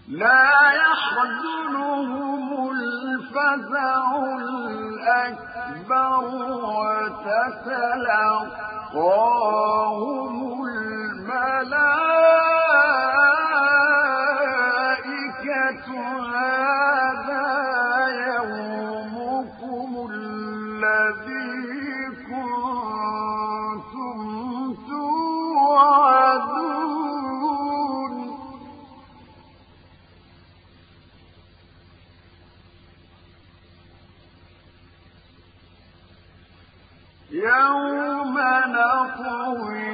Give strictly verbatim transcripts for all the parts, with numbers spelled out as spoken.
لا يحزنهم الفزع الأكبر وتتلقاهم الملائكة هذا يومكم الذي كنتم توعدون يوم نطوي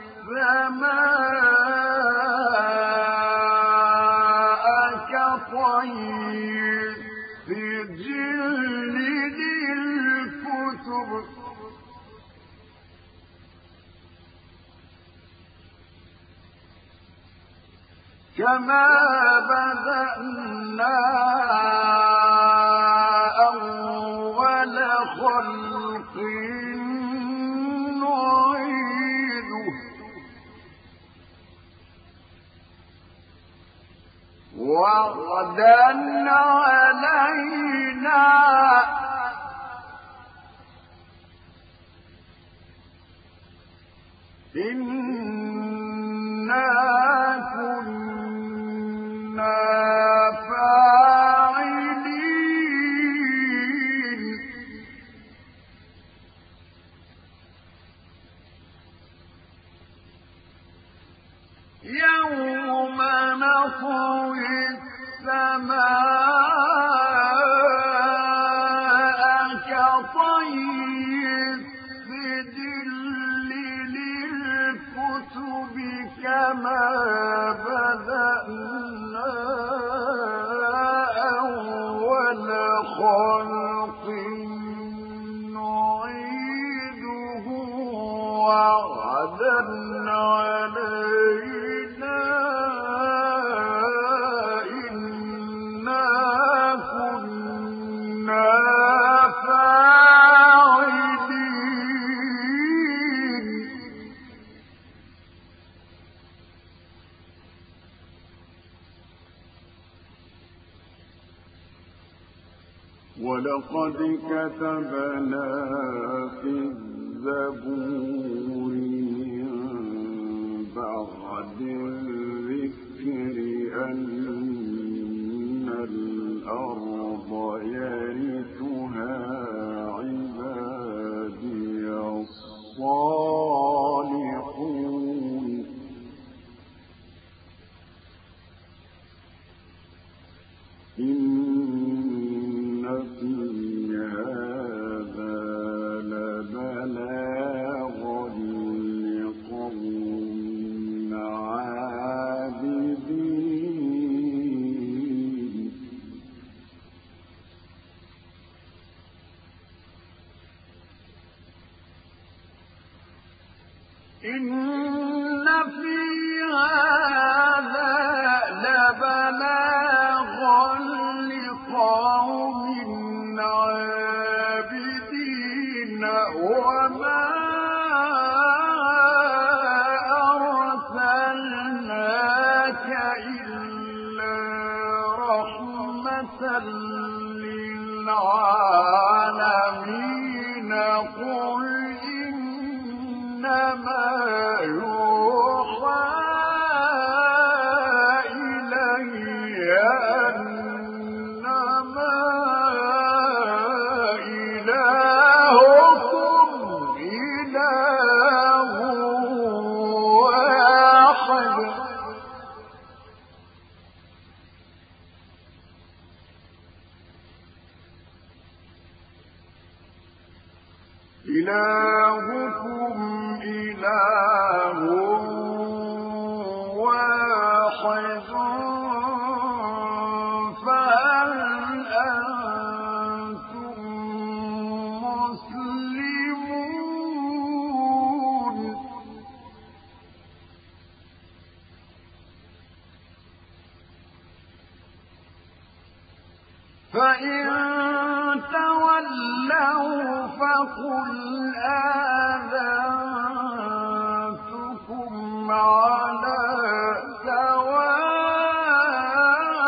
السماء كطي السجل للكتب كما بدأنا أول خلق نعيده وعدا علينا إنا كنا فاعلين يوم نطوي السماء كطي السجل للكتب كما بدأنا أول خلق نعيده وعدا علينا إنا كنا فاعلين ولقد كتبنا في الزبور من بعد الذكر أن الأرض يرثها عبادي الصالحون إن في هذا لبلاغا لقوم عابدين إن في هذا لبلاغا لقوم عابدين وما أرسلناك إلا رحمة للعالمين قل إنما يوحى إلي أنما إلهكم إله واحد إلهكم إله واحد فهل أنتم مسلمون فإن تولوا فقل آذنتكم على سواء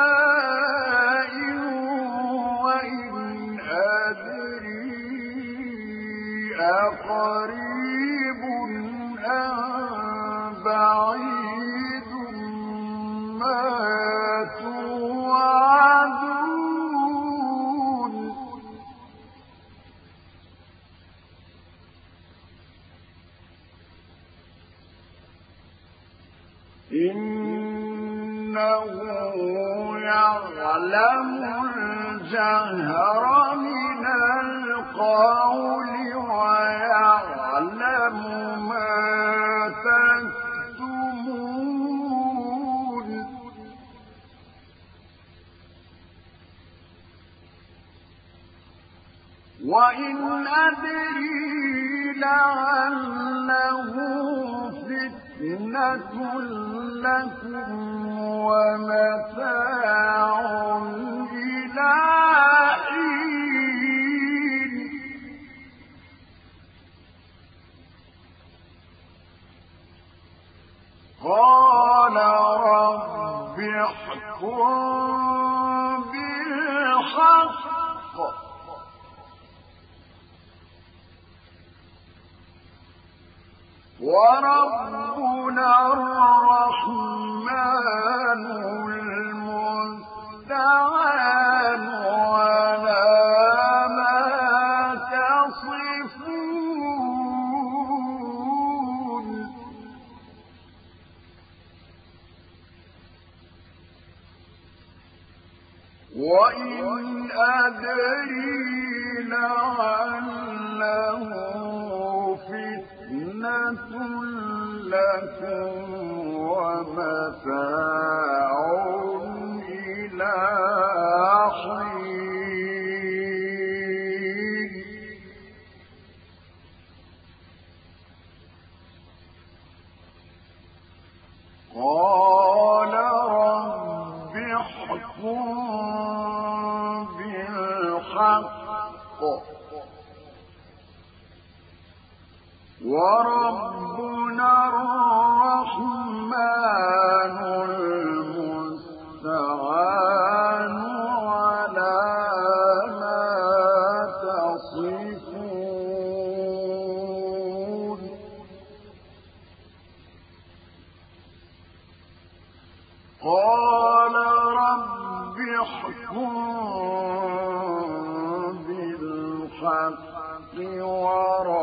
إنه يعلم الجهر من القول ويعلم ما تكتمون وإن أدري لعله فتنة لكم ومتاع إلى حين قال رب احكم بالحق وربنا الرحمن المستعان على ما تصفون وإن أدري لعله فتنة لكم ومتاع إلى حين قال رب احكم بالحق وربنا الرحمن المستعان على ما تصفون قال رب احكم بالحق وربنا